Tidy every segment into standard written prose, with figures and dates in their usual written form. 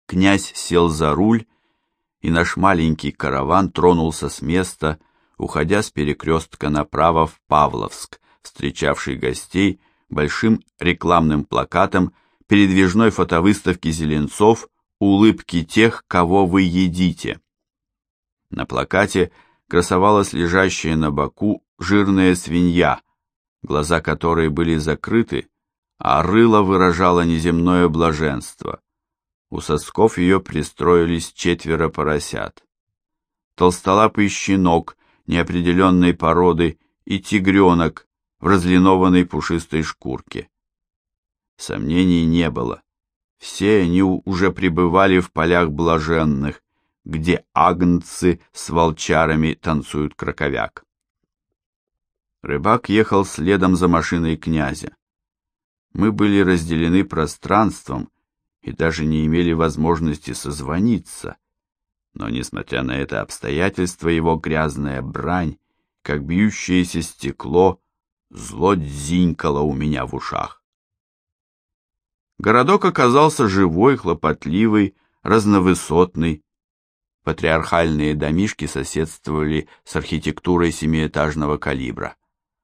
Князь сел за руль, и наш маленький караван тронулся с места, уходя с перекрестка направо в Павловск, встречавший гостей большим рекламным плакатом передвижной фотовыставки Зеленцов «Улыбки тех, кого вы едите». На плакате красовалась лежащая на боку жирная свинья, глаза которой были закрыты, а рыло выражало неземное блаженство. У сосков ее пристроились 4 поросят. Толстолапый щенок неопределенной породы и тигренок в разлинованной пушистой шкурке. Сомнений не было. Все они уже пребывали в полях блаженных, где агнцы с волчарами танцуют краковяк. Рыбак ехал следом за машиной князя. Мы были разделены пространством и даже не имели возможности созвониться, но, несмотря на это обстоятельство, его грязная брань, как бьющееся стекло, зло дзинькало у меня в ушах. Городок оказался живой, хлопотливый, разновысотный. Патриархальные домишки соседствовали с архитектурой 7-этажного калибра.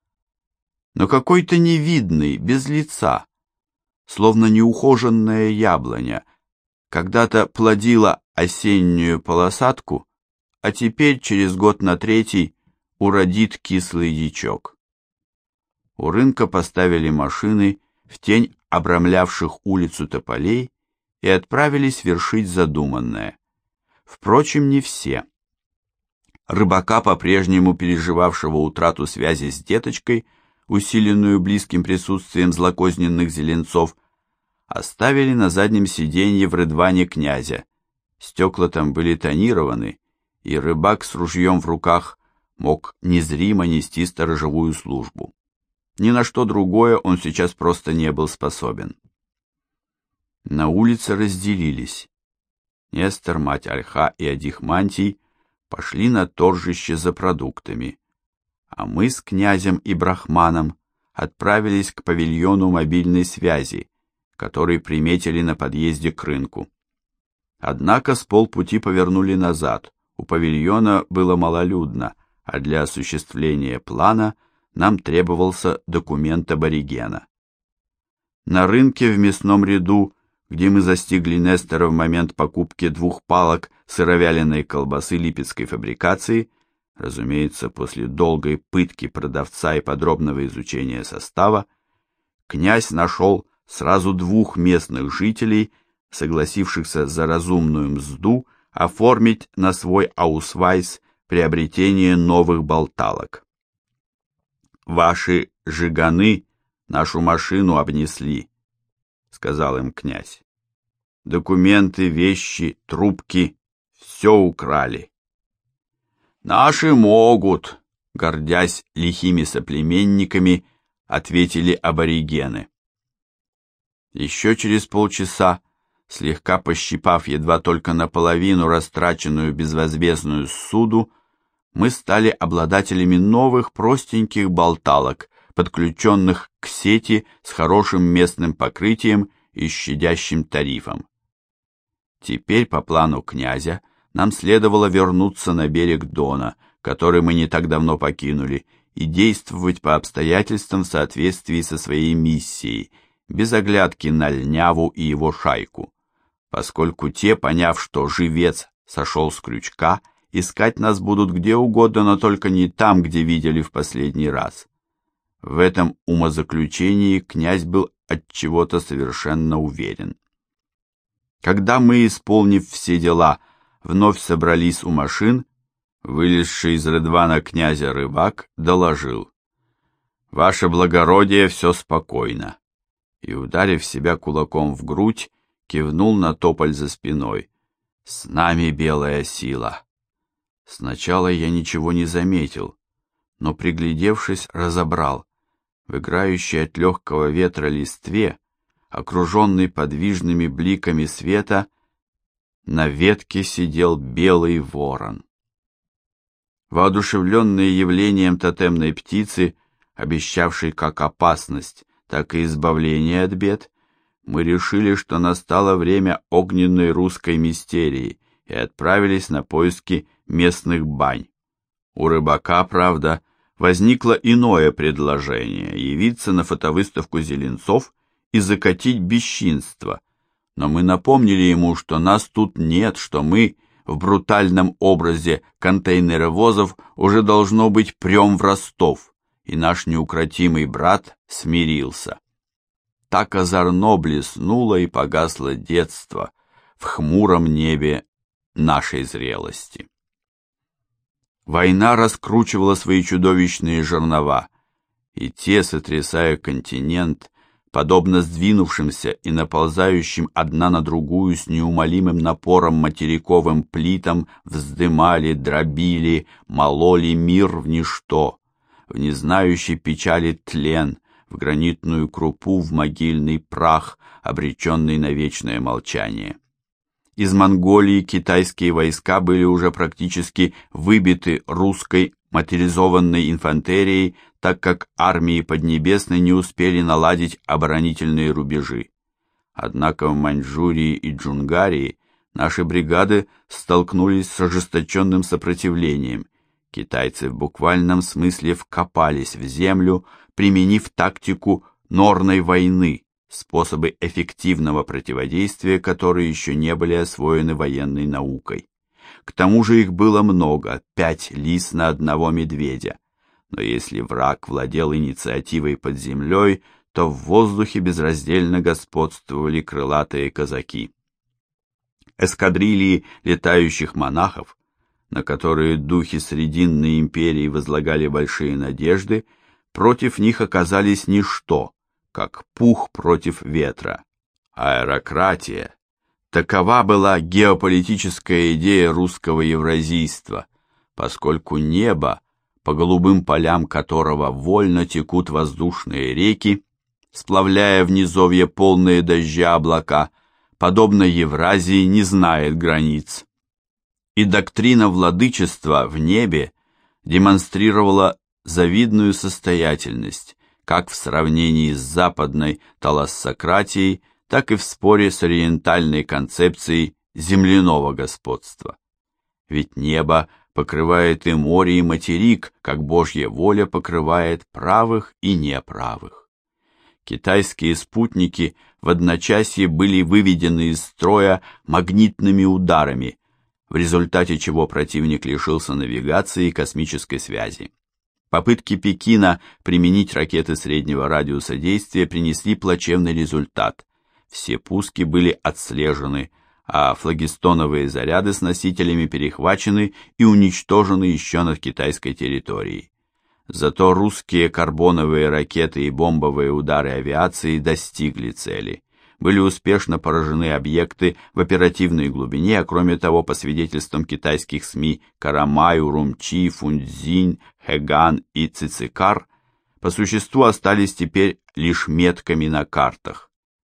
Но какой-то невидный, без лица, словно неухоженная яблоня, когда-то плодила осеннюю полосатку, а теперь через год на 3 уродит кислый дичок. У рынка поставили машины в тень обрамлявших улицу тополей и отправились вершить задуманное. Впрочем, не все. Рыбака, по-прежнему переживавшего утрату связи с деточкой, усиленную близким присутствием злокозненных Зеленцов, оставили на заднем сиденье в рыдване князя. Стекла там были тонированы, и рыбак с ружьем в руках мог незримо нести сторожевую службу. Ни на что другое он сейчас просто не был способен. На улице разделились. Нестор, мать Ольха и Адихмантий пошли на торжище за продуктами, а мы с князем и брахманом отправились к павильону мобильной связи, который приметили на подъезде к рынку. Однако с полпути повернули назад. У павильона было малолюдно, а для осуществления плана нам требовался документ аборигена. На рынке в мясном ряду, где мы застигли Нестора в момент покупки 2 палок сыровяленой колбасы липецкой фабрикации, разумеется, после долгой пытки продавца и подробного изучения состава, князь нашел сразу 2 местных жителей, согласившихся за разумную мзду оформить на свой аусвайс приобретение новых болталок. «Ваши жиганы нашу машину обнесли», — сказал им князь. «Документы, вещи, трубки — все украли». «Наши могут», — гордясь лихими соплеменниками, ответили аборигены. Еще через полчаса, слегка пощипав едва только наполовину растраченную безвозмездную ссуду, мы стали обладателями новых простеньких болталок, подключенных к сети с хорошим местным покрытием и щадящим тарифом. Теперь, по плану князя, нам следовало вернуться на берег Дона, который мы не так давно покинули, и действовать по обстоятельствам в соответствии со своей миссией, без оглядки на Льняву и его шайку, поскольку те, поняв, что живец сошел с крючка, искать нас будут где угодно, но только не там, где видели в последний раз. В этом умозаключении князь был отчего-то совершенно уверен. Когда мы, исполнив все дела, вновь собрались у машин, вылезший из рыдвана князя рыбак доложил: «Ваше благородие, все спокойно», и, ударив себя кулаком в грудь, кивнул на тополь за спиной. «С нами белая сила». Сначала я ничего не заметил, но, приглядевшись, разобрал. В играющей от легкого ветра листве, окруженный подвижными бликами света, на ветке сидел белый ворон. Воодушевленные явлением тотемной птицы, обещавшей как опасность, так и избавление от бед, мы решили, что настало время огненной русской мистерии, и отправились на поиски местных бань. У рыбака, правда, возникло иное предложение — явиться на фотовыставку Зеленцов и закатить бесчинство, но мы напомнили ему, что нас тут нет, что мы в брутальном образе контейнеровозов уже должно быть прем в Ростов, и наш неукротимый брат смирился. Так озорно блеснуло и погасло детство в хмуром небе нашей зрелости. Война раскручивала свои чудовищные жернова, и те, сотрясая континент, подобно сдвинувшимся и наползающим одна на другую с неумолимым напором материковым плитам, вздымали, дробили, мололи мир в ничто, в незнающей печали тлен, в гранитную крупу, в могильный прах, обреченный на вечное молчание. Из Монголии китайские войска были уже практически выбиты русской моторизованной инфантерией, так как армии Поднебесной не успели наладить оборонительные рубежи. Однако в Маньчжурии и Джунгарии наши бригады столкнулись с ожесточенным сопротивлением. Китайцы в буквальном смысле вкопались в землю, применив тактику норной войны, способы эффективного противодействия, которые еще не были освоены военной наукой. К тому же их было много, 5 лис на одного медведя. Но если враг владел инициативой под землей, то в воздухе безраздельно господствовали крылатые казаки. Эскадрильи летающих монахов, на которые духи Срединной империи возлагали большие надежды, против них оказались ничто, как пух против ветра. Аэрократия. Такова была геополитическая идея русского евразийства, поскольку небо, по голубым полям которого вольно текут воздушные реки, сплавляя в низовье полные дождя облака, подобно Евразии не знает границ. И доктрина владычества в небе демонстрировала завидную состоятельность, как в сравнении с западной талассократией, так и в споре с ориентальной концепцией земляного господства. Ведь небо покрывает и море, и материк, как Божья воля покрывает правых и неправых. Китайские спутники в одночасье были выведены из строя магнитными ударами, в результате чего противник лишился навигации и космической связи. Попытки Пекина применить ракеты среднего радиуса действия принесли плачевный результат. Все пуски были отслежены, а флагистоновые заряды с носителями перехвачены и уничтожены еще над китайской территорией. Зато русские карбоновые ракеты и бомбовые удары авиации достигли цели. Были успешно поражены объекты в оперативной глубине, а кроме того, по свидетельствам китайских СМИ, Карамай, Урумчи, Фунцзинь, Хэган и Цицикар по существу остались теперь лишь метками на картах.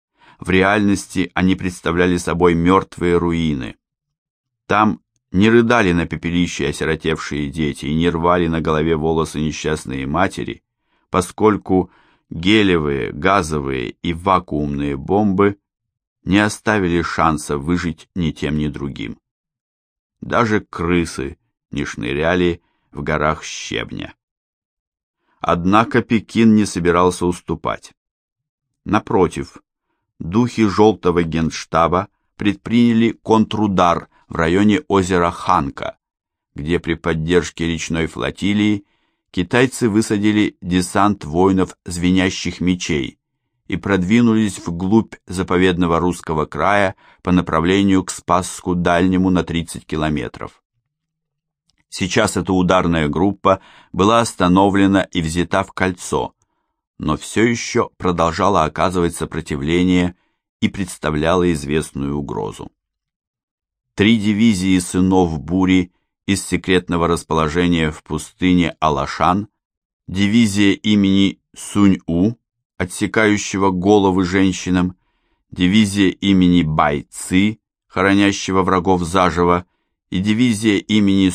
В реальности они представляли собой мертвые руины. Там не рыдали на пепелище осиротевшие дети и не рвали на голове волосы несчастные матери, поскольку гелевые, газовые и вакуумные бомбы не оставили шанса выжить ни тем, ни другим. Даже крысы не шныряли в горах щебня. Однако Пекин не собирался уступать. Напротив, духи Желтого Генштаба предприняли контрудар в районе озера Ханка, где при поддержке речной флотилии китайцы высадили десант воинов звенящих мечей и продвинулись вглубь заповедного русского края по направлению к Спасску Дальнему на 30 километров. Сейчас эта ударная группа была остановлена и взята в кольцо, но все еще продолжала оказывать сопротивление и представляла известную угрозу. 3 дивизии сынов бури из секретного расположения в пустыне Алашан, дивизия имени Сунь-У, отсекающего головы женщинам, дивизия имени Бай-Ци, хоронящего врагов заживо, и дивизия имени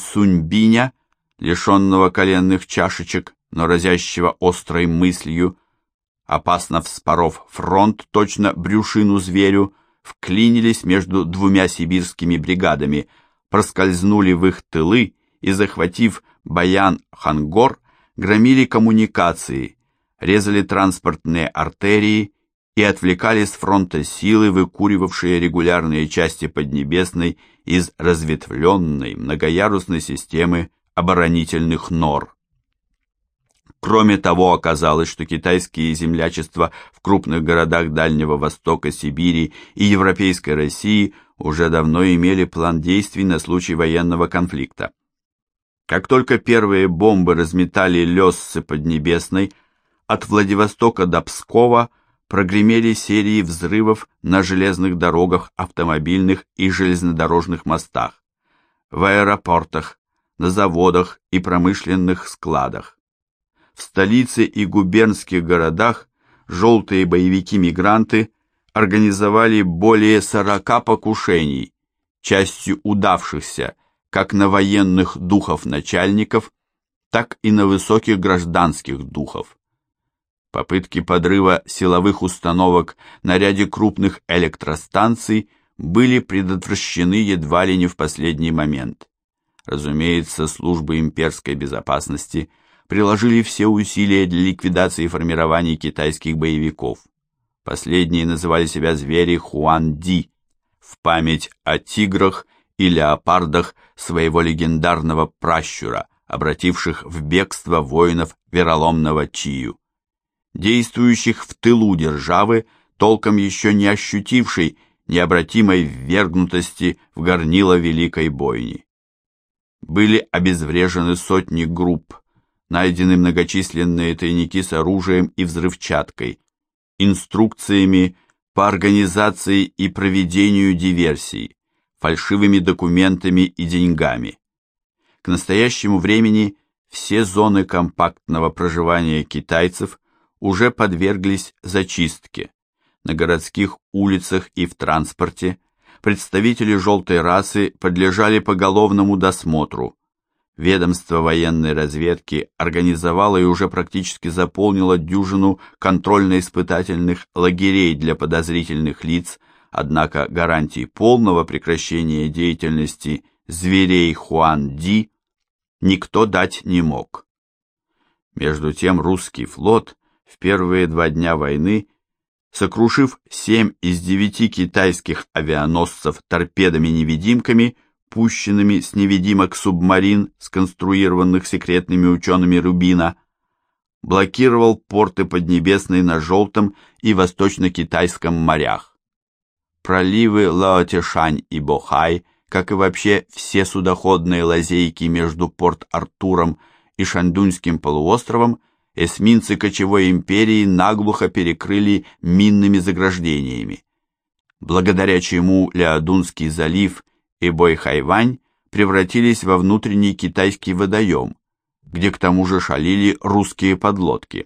опасно вспоров фронт, точно брюшину зверю, вклинились между двумя сибирскими бригадами, проскользнули в их тылы и, захватив Баян-Хангор, громили коммуникации, резали транспортные артерии и отвлекали с фронта силы, выкуривавшие регулярные части Поднебесной из разветвленной многоярусной системы оборонительных нор. Кроме того, оказалось, что китайские землячества в крупных городах Дальнего Востока, Сибири и Европейской России уже давно имели план действий на случай военного конфликта. Как только первые бомбы разметали лёссы Поднебесной, от Владивостока до Пскова прогремели серии взрывов на железных дорогах, автомобильных и железнодорожных мостах, в аэропортах, на заводах и промышленных складах. В столице и губернских городах желтые боевики-мигранты организовали более 40 покушений, частью удавшихся как на военных духов-начальников, так и на высоких гражданских духов. Попытки подрыва силовых установок на ряде крупных электростанций были предотвращены едва ли не в последний момент. Разумеется, службы имперской безопасности приложили все усилия для ликвидации формирований китайских боевиков. Последние называли себя звери Хуан-Ди в память о тиграх и леопардах своего легендарного пращура, обративших в бегство воинов вероломного Чию, действующих в тылу державы, толком еще не ощутившей необратимой ввергнутости в горнило великой бойни. Были обезврежены сотни групп, найдены многочисленные тайники с оружием и взрывчаткой, инструкциями по организации и проведению диверсий, фальшивыми документами и деньгами. К настоящему времени все зоны компактного проживания китайцев уже подверглись зачистке. На городских улицах и в транспорте представители желтой расы подлежали поголовному досмотру. Ведомство военной разведки организовало и уже практически заполнило дюжину контрольно-испытательных лагерей для подозрительных лиц, однако гарантий полного прекращения деятельности зверей Хуан-Ди никто дать не мог. Между тем русский флот в первые 2 дня войны, сокрушив 7 из 9 китайских авианосцев торпедами-невидимками, пущенными с невидимок субмарин, сконструированных секретными учеными Рубина, блокировал порты Поднебесной на Желтом и Восточно-Китайском морях. Проливы Лаотишань и Бохай, как и вообще все судоходные лазейки между Порт-Артуром и Шаньдуньским полуостровом, эсминцы кочевой империи наглухо перекрыли минными заграждениями, благодаря чему Ляодунский залив и Бойхайвань превратились во внутренний китайский водоем, где к тому же шалили русские подлодки.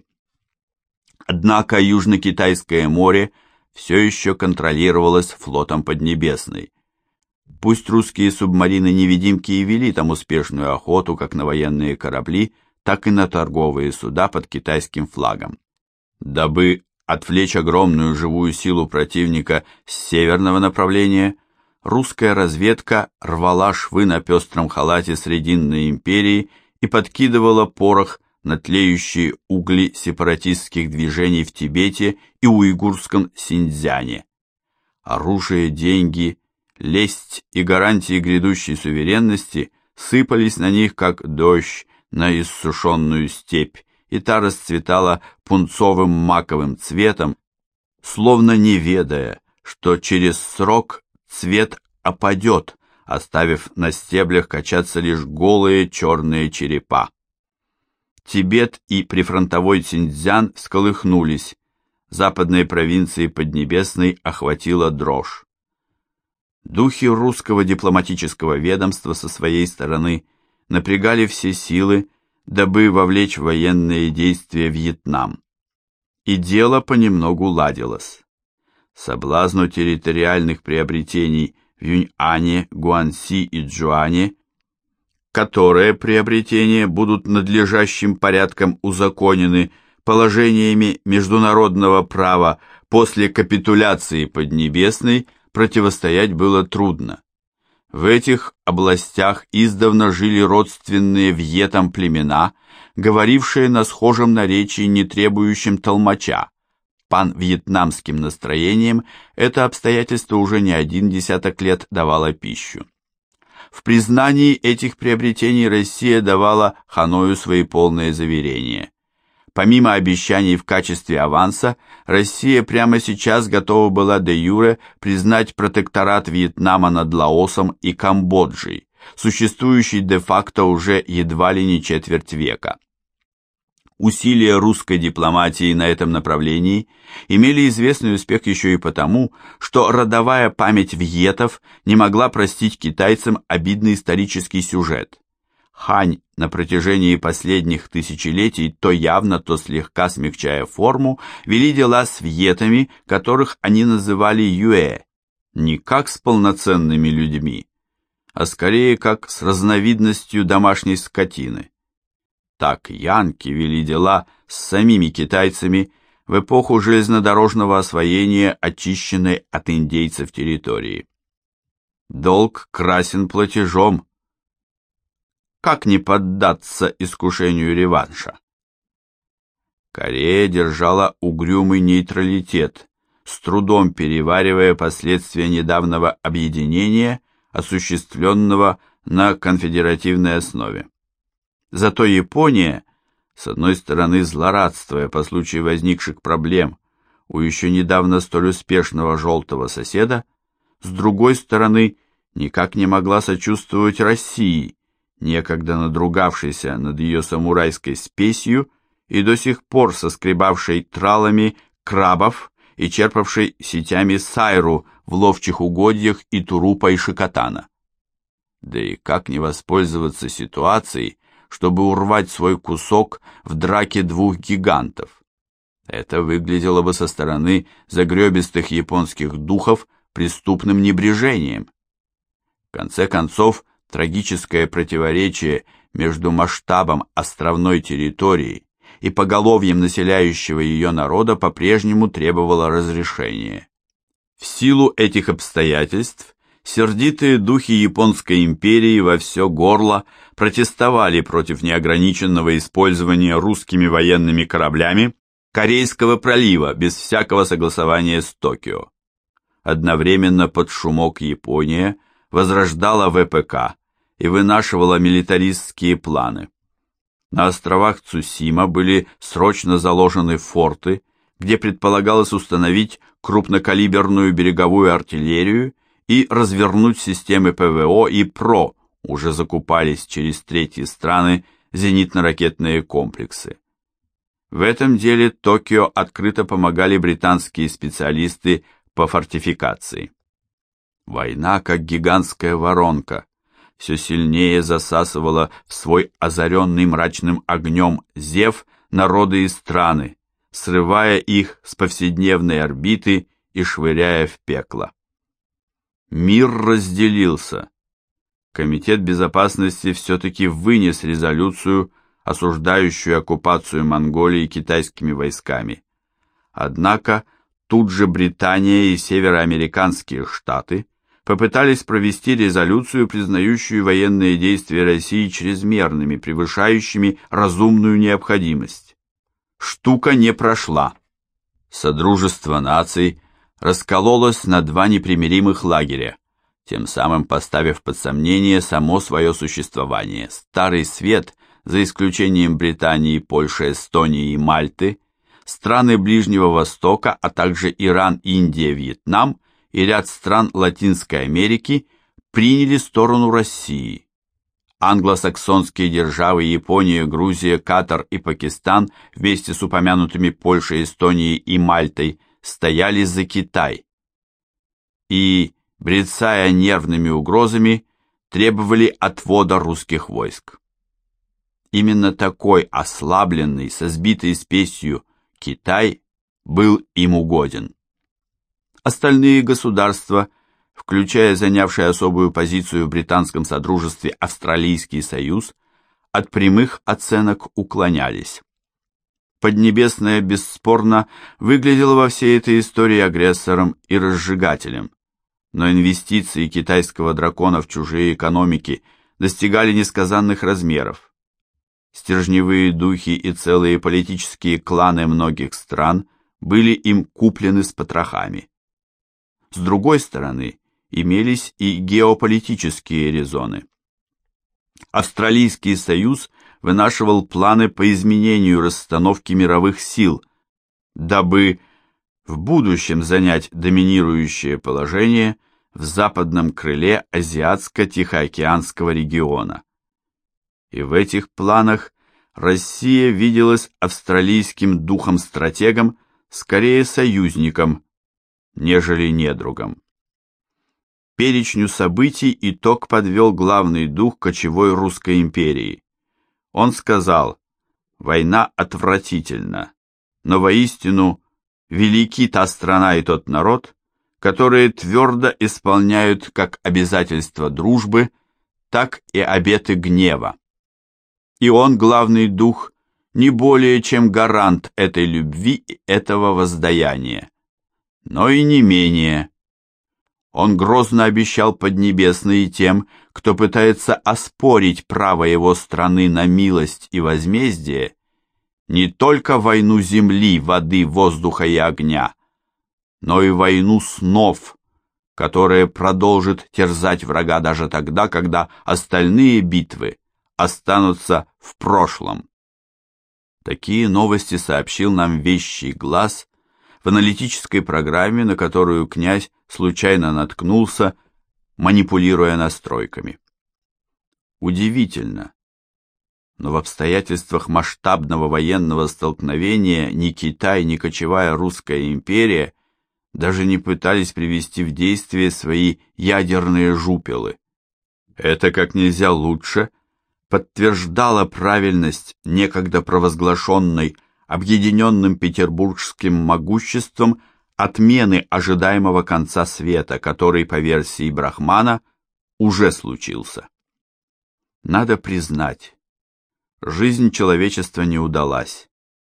Однако Южно-Китайское море все еще контролировалось флотом Поднебесной. Пусть русские субмарины-невидимки и вели там успешную охоту как на военные корабли, так и на торговые суда под китайским флагом. Дабы отвлечь огромную живую силу противника с северного направления, русская разведка рвала швы на пестром халате Срединной империи и подкидывала порох на тлеющие угли сепаратистских движений в Тибете и уйгурском Синьцзяне. Оружие, деньги, лесть и гарантии грядущей суверенности сыпались на них, как дождь на иссушенную степь, и та расцветала пунцовым маковым цветом, словно не ведая, что через срок цвет опадет, оставив на стеблях качаться лишь голые черные черепа. Тибет и прифронтовой Синьцзян всколыхнулись, западные провинции Поднебесной охватила дрожь. Духи русского дипломатического ведомства со своей стороны напрягали все силы, дабы вовлечь в военные действия Вьетнам. И дело понемногу ладилось. Соблазну территориальных приобретений в Юньане, Гуанси и Чжуане, которые приобретения будут надлежащим порядком узаконены положениями международного права после капитуляции Поднебесной противостоять было трудно. В этих областях издавна жили родственные вьетам племена, говорившие на схожем наречии, не требующем толмача. Пан-вьетнамским настроением это обстоятельство уже не один десяток лет давало пищу. В признании этих приобретений Россия давала Ханою свои полные заверения. Помимо обещаний в качестве аванса, Россия прямо сейчас готова была де-юре признать протекторат Вьетнама над Лаосом и Камбоджей, существующий де-факто уже едва ли не четверть века. Усилия русской дипломатии на этом направлении имели известный успех еще и потому, что родовая память вьетов не могла простить китайцам обидный исторический сюжет. Хань на протяжении последних тысячелетий, то явно, то слегка смягчая форму, вели дела с вьетами, которых они называли юэ, не как с полноценными людьми, а скорее как с разновидностью домашней скотины. Так янки вели дела с самими китайцами в эпоху железнодорожного освоения очищенной от индейцев территории. Долг красен платежом. Как не поддаться искушению реванша? Корея держала угрюмый нейтралитет, с трудом переваривая последствия недавнего объединения, осуществленного на конфедеративной основе. Зато Япония, с одной стороны злорадствуя по случаю возникших проблем у еще недавно столь успешного желтого соседа, с другой стороны никак не могла сочувствовать России, некогда надругавшейся над ее самурайской спесью и до сих пор соскребавшей тралами крабов и черпавшей сетями сайру в ловчих угодьях и турупа и шикотана. Да и как не воспользоваться ситуацией, чтобы урвать свой кусок в драке двух гигантов? Это выглядело бы со стороны загребистых японских духов преступным небрежением. В конце концов, трагическое противоречие между масштабом островной территории и поголовьем населяющего ее народа по-прежнему требовало разрешения. В силу этих обстоятельств сердитые духи Японской империи во все горло протестовали против неограниченного использования русскими военными кораблями Корейского пролива без всякого согласования с Токио. Одновременно под шумок Япония возрождала ВПК и вынашивала милитаристские планы. На островах Цусима были срочно заложены форты, где предполагалось установить крупнокалиберную береговую артиллерию и развернуть системы ПВО и ПРО, уже закупались через третьи страны зенитно-ракетные комплексы. В этом деле Токио открыто помогали британские специалисты по фортификации. Война, как гигантская воронка, все сильнее засасывала в свой озаренный мрачным огнем зев народы и страны, срывая их с повседневной орбиты и швыряя в пекло. Мир разделился. Комитет безопасности все-таки вынес резолюцию, осуждающую оккупацию Монголии китайскими войсками. Однако тут же Британия и североамериканские штаты попытались провести резолюцию, признающую военные действия России чрезмерными, превышающими разумную необходимость. Штука не прошла. Содружество наций раскололось на два непримиримых лагеря, тем самым поставив под сомнение само свое существование. Старый свет, за исключением Британии, Польши, Эстонии и Мальты, страны Ближнего Востока, а также Иран, Индия, Вьетнам и ряд стран Латинской Америки приняли сторону России. Англосаксонские державы Япония, Грузия, Катар и Пакистан вместе с упомянутыми Польшей, Эстонией и Мальтой стояли за Китай и, брецая нервными угрозами, требовали отвода русских войск. Именно такой ослабленный, со сбитой спесью Китай был им угоден. Остальные государства, включая занявший особую позицию в британском содружестве Австралийский союз, от прямых оценок уклонялись. Поднебесная бесспорно выглядела во всей этой истории агрессором и разжигателем, но инвестиции китайского дракона в чужие экономики достигали несказанных размеров. Стержневые духи и целые политические кланы многих стран были им куплены с потрохами. С другой стороны, имелись и геополитические резоны. Австралийский союз вынашивал планы по изменению расстановки мировых сил, дабы в будущем занять доминирующее положение в западном крыле Азиатско-Тихоокеанского региона. И в этих планах Россия виделась австралийским духом-стратегом скорее союзником, нежели недругом. Перечню событий итог подвел главный дух кочевой русской империи. Он сказал: «Война отвратительна, но воистину велики та страна и тот народ, которые твердо исполняют как обязательства дружбы, так и обеты гнева. И он, главный дух, не более чем гарант этой любви и этого воздаяния, но и не менее. Он грозно обещал Поднебесной тем, кто пытается оспорить право его страны на милость и возмездие, не только войну земли, воды, воздуха и огня, но и войну снов, которая продолжит терзать врага даже тогда, когда остальные битвы останутся в прошлом». Такие новости сообщил нам вещий глаз в аналитической программе, на которую князь случайно наткнулся, манипулируя настройками. Удивительно, но в обстоятельствах масштабного военного столкновения ни Китай, ни кочевая русская империя даже не пытались привести в действие свои ядерные жупелы. Это как нельзя лучше подтверждало правильность некогда провозглашенной объединенным петербургским могуществом отмены ожидаемого конца света, который, по версии Брахмана, уже случился. Надо признать, жизнь человечества не удалась.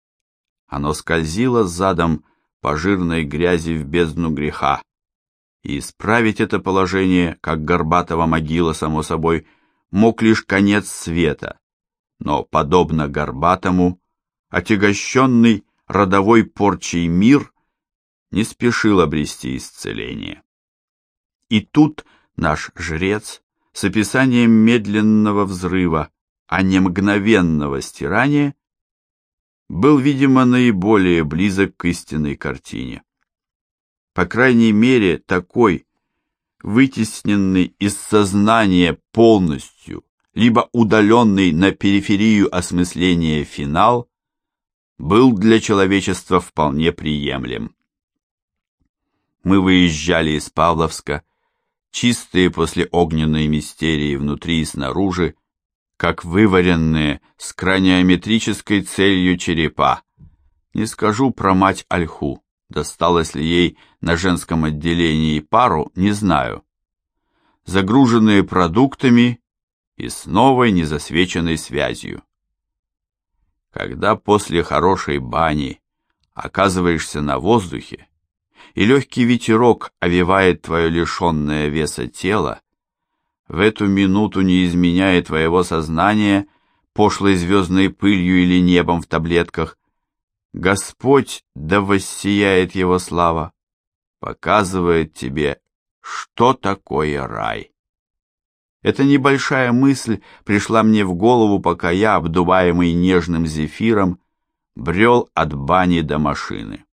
Оно скользило задом по жирной грязи в бездну греха, и исправить это положение, как Горбатова могила, само собой, мог лишь конец света, но, подобно Горбатому, отягощенный родовой порчей мир не спешил обрести исцеление. И тут наш жрец с описанием медленного взрыва, а не мгновенного стирания, был, видимо, наиболее близок к истинной картине. По крайней мере, такой, вытесненный из сознания полностью, либо удаленный на периферию осмысления финал, был для человечества вполне приемлем. Мы выезжали из Павловска, чистые после огненной мистерии внутри и снаружи, как вываренные с краниометрической целью черепа. Не скажу про мать Ольху, досталось ли ей на женском отделении пару, не знаю. Загруженные продуктами и с новой незасвеченной связью. Когда после хорошей бани оказываешься на воздухе, и легкий ветерок овевает твое лишенное веса тело, в эту минуту не изменяя твоего сознания пошлой звездной пылью или небом в таблетках, Господь, да воссияет его слава, показывает тебе, что такое рай. Эта небольшая мысль пришла мне в голову, пока я, обдуваемый нежным зефиром, брел от бани до машины.